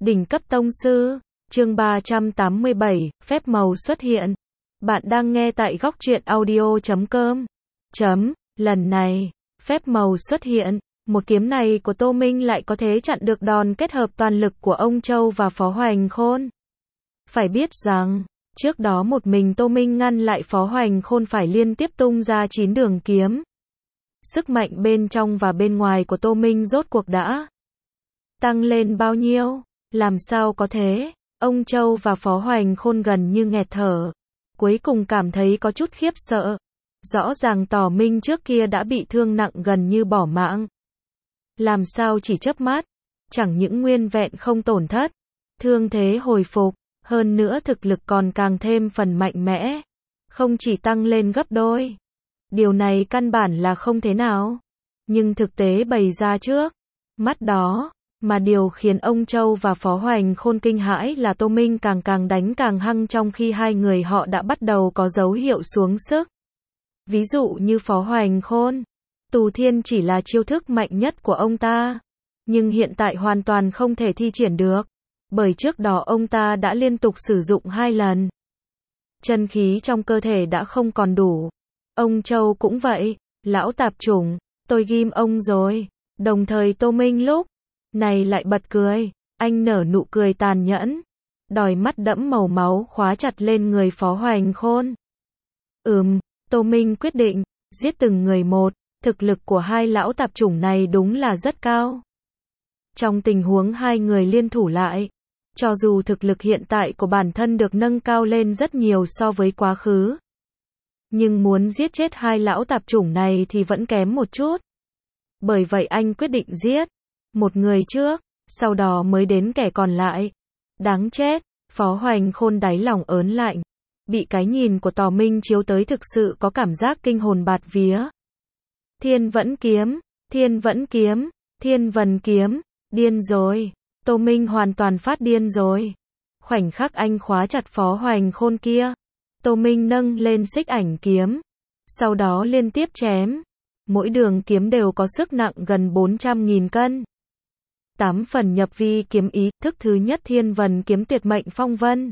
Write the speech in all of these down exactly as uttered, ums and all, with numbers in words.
Đỉnh cấp tông sư, chương ba trăm tám mươi bảy, phép màu xuất hiện. Bạn đang nghe tại góc truyện audio chấm com. Chấm, lần này, phép màu xuất hiện, một kiếm này của Tô Minh lại có thể chặn được đòn kết hợp toàn lực của ông Châu và Phó Hoành Khôn. Phải biết rằng, trước đó một mình Tô Minh ngăn lại Phó Hoành Khôn phải liên tiếp tung ra chín đường kiếm. Sức mạnh bên trong và bên ngoài của Tô Minh rốt cuộc đã tăng lên bao nhiêu? Làm sao có thế? Ông Châu và Phó Hoành Khôn gần như nghẹt thở. Cuối cùng cảm thấy có chút khiếp sợ. Rõ ràng Tỏ Minh trước kia đã bị thương nặng gần như bỏ mạng. Làm sao chỉ chớp mắt? Chẳng những nguyên vẹn không tổn thất. Thương thế hồi phục. Hơn nữa thực lực còn càng thêm phần mạnh mẽ. Không chỉ tăng lên gấp đôi. Điều này căn bản là không thế nào. Nhưng thực tế bày ra trước mắt đó. Mà điều khiến ông Châu và Phó Hoành Khôn kinh hãi là Tô Minh càng càng đánh càng hăng trong khi hai người họ đã bắt đầu có dấu hiệu xuống sức. Ví dụ như Phó Hoành Khôn, Tù Thiên chỉ là chiêu thức mạnh nhất của ông ta. Nhưng hiện tại hoàn toàn không thể thi triển được. Bởi trước đó ông ta đã liên tục sử dụng hai lần. Chân khí trong cơ thể đã không còn đủ. Ông Châu cũng vậy, lão tạp chủng, tôi ghim ông rồi. Đồng thời Tô Minh lúc này lại bật cười, anh nở nụ cười tàn nhẫn, đòi mắt đẫm màu máu khóa chặt lên người Phó Hoành Khôn. Ừm, Tô Minh quyết định, giết từng người một, thực lực của hai lão tạp chủng này đúng là rất cao. Trong tình huống hai người liên thủ lại, cho dù thực lực hiện tại của bản thân được nâng cao lên rất nhiều so với quá khứ, nhưng muốn giết chết hai lão tạp chủng này thì vẫn kém một chút. Bởi vậy anh quyết định giết một người trước, sau đó mới đến kẻ còn lại. Đáng chết, Phó Hoành Khôn đáy lòng ớn lạnh. Bị cái nhìn của Tỏ Minh chiếu tới thực sự có cảm giác kinh hồn bạt vía. Thiên vẫn kiếm, thiên vẫn kiếm, thiên vần kiếm, điên rồi. Tô Minh hoàn toàn phát điên rồi. Khoảnh khắc anh khóa chặt Phó Hoành Khôn kia, Tô Minh nâng lên xích ảnh kiếm, sau đó liên tiếp chém. Mỗi đường kiếm đều có sức nặng gần bốn trăm nghìn cân. Tám phần nhập vi kiếm ý, thức thứ nhất thiên vần kiếm tuyệt mệnh phong vân.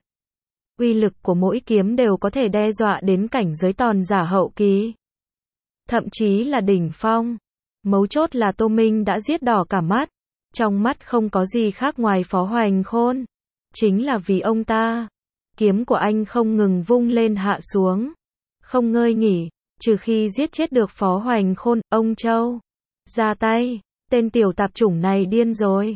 Uy lực của mỗi kiếm đều có thể đe dọa đến cảnh giới tòn giả hậu kỳ. Thậm chí là đỉnh phong. Mấu chốt là Tô Minh đã giết đỏ cả mắt. Trong mắt không có gì khác ngoài Phó Hoành Khôn. Chính là vì ông ta. Kiếm của anh không ngừng vung lên hạ xuống. Không ngơi nghỉ, trừ khi giết chết được Phó Hoành Khôn, ông Châu ra tay. Tên tiểu tạp chủng này điên rồi.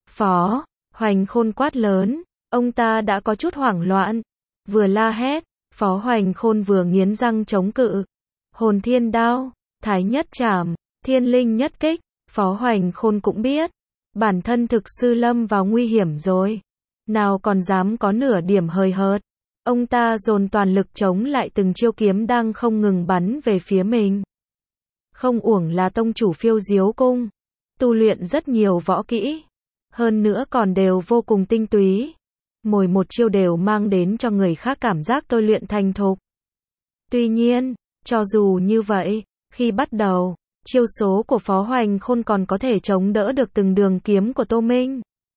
Phó Hoành Khôn quát lớn, ông ta đã có chút hoảng loạn. Vừa la hét, Phó Hoành Khôn vừa nghiến răng chống cự. Hồn thiên đao, thái nhất trảm, thiên linh nhất kích. Phó Hoành Khôn cũng biết, bản thân thực sự lâm vào nguy hiểm rồi. Nào còn dám có nửa điểm hời hợt. Ông ta dồn toàn lực chống lại từng chiêu kiếm đang không ngừng bắn về phía mình. Không uổng là tông chủ Phiêu Diếu Cung. Tu luyện rất nhiều võ kỹ, hơn nữa còn đều vô cùng tinh túy. Mỗi một chiêu đều mang đến cho người khác cảm giác tôi luyện thành thục. Tuy nhiên, cho dù như vậy, khi bắt đầu, chiêu số của Phó Hoành Khôn còn có thể chống đỡ được từng đường kiếm của Tô Minh.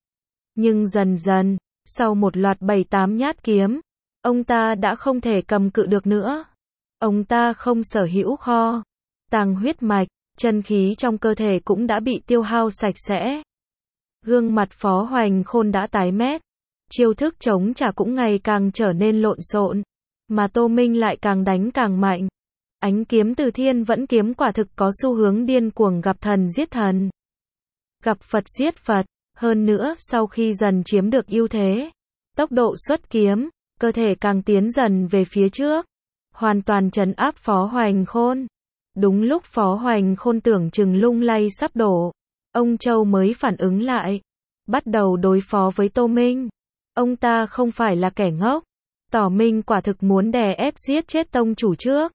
Nhưng dần dần, sau một loạt bảy tám nhát kiếm, ông ta đã không thể cầm cự được nữa. Ông ta không sở hữu kho tàng huyết mạch. Chân khí trong cơ thể cũng đã bị tiêu hao sạch sẽ. Gương mặt Phó Hoành Khôn đã tái mét. Chiêu thức chống trả cũng ngày càng trở nên lộn xộn. Mà Tô Minh lại càng đánh càng mạnh. Ánh kiếm từ thiên vẫn kiếm quả thực có xu hướng điên cuồng gặp thần giết thần. Gặp Phật giết Phật. Hơn nữa sau khi dần chiếm được ưu thế, tốc độ xuất kiếm, cơ thể càng tiến dần về phía trước. Hoàn toàn trấn áp Phó Hoành Khôn. Đúng lúc Phó Hoành Khôn tưởng chừng lung lay sắp đổ, ông Châu mới phản ứng lại, bắt đầu đối phó với Tô Minh. Ông ta không phải là kẻ ngốc. Tỏ Minh quả thực muốn đè ép giết chết tông chủ trước.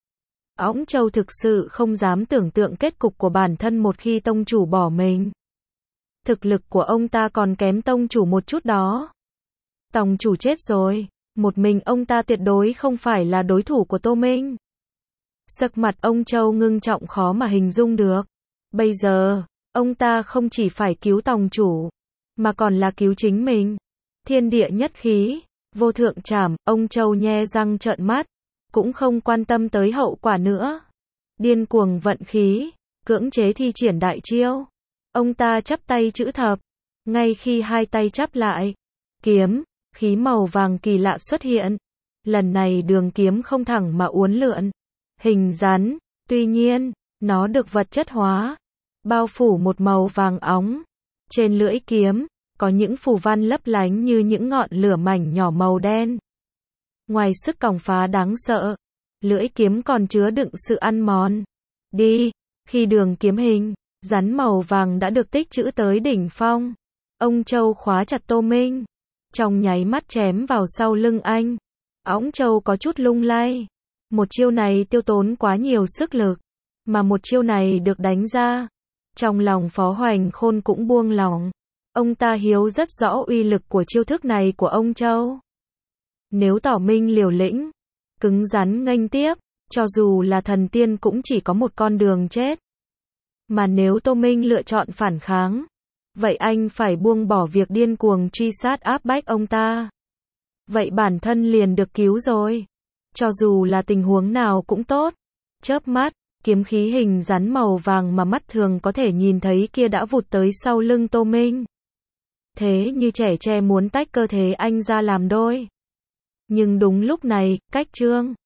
Ông Châu thực sự không dám tưởng tượng kết cục của bản thân một khi tông chủ bỏ mình. Thực lực của ông ta còn kém tông chủ một chút đó. Tông chủ chết rồi, một mình ông ta tuyệt đối không phải là đối thủ của Tô Minh. Sắc mặt ông Châu ngưng trọng khó mà hình dung được. Bây giờ, ông ta không chỉ phải cứu tông chủ, mà còn là cứu chính mình. Thiên địa nhất khí, vô thượng trảm, ông Châu nhe răng trợn mắt, cũng không quan tâm tới hậu quả nữa. Điên cuồng vận khí, cưỡng chế thi triển đại chiêu. Ông ta chắp tay chữ thập, ngay khi hai tay chắp lại, kiếm, khí màu vàng kỳ lạ xuất hiện. Lần này đường kiếm không thẳng mà uốn lượn, hình rắn, tuy nhiên, nó được vật chất hóa, bao phủ một màu vàng óng. Trên lưỡi kiếm, có những phù văn lấp lánh như những ngọn lửa mảnh nhỏ màu đen. Ngoài sức còng phá đáng sợ, lưỡi kiếm còn chứa đựng sự ăn mòn. Đi, khi đường kiếm hình rắn màu vàng đã được tích trữ tới đỉnh phong, ông Châu khóa chặt Tô Minh, trong nháy mắt chém vào sau lưng anh. Óng Châu có chút lung lay. Một chiêu này tiêu tốn quá nhiều sức lực, mà một chiêu này được đánh ra, trong lòng Phó Hoành Khôn cũng buông lỏng. Ông ta hiểu rất rõ uy lực của chiêu thức này của ông Châu. Nếu Tỏ Minh liều lĩnh, cứng rắn nghênh tiếp, cho dù là thần tiên cũng chỉ có một con đường chết. Mà nếu Tô Minh lựa chọn phản kháng, vậy anh phải buông bỏ việc điên cuồng truy sát áp bách ông ta. Vậy bản thân liền được cứu rồi. Cho dù là tình huống nào cũng tốt. Chớp mắt, kiếm khí hình rắn màu vàng mà mắt thường có thể nhìn thấy kia đã vụt tới sau lưng Tô Minh. Thế như trẻ tre muốn tách cơ thể anh ra làm đôi. Nhưng đúng lúc này, cách Trương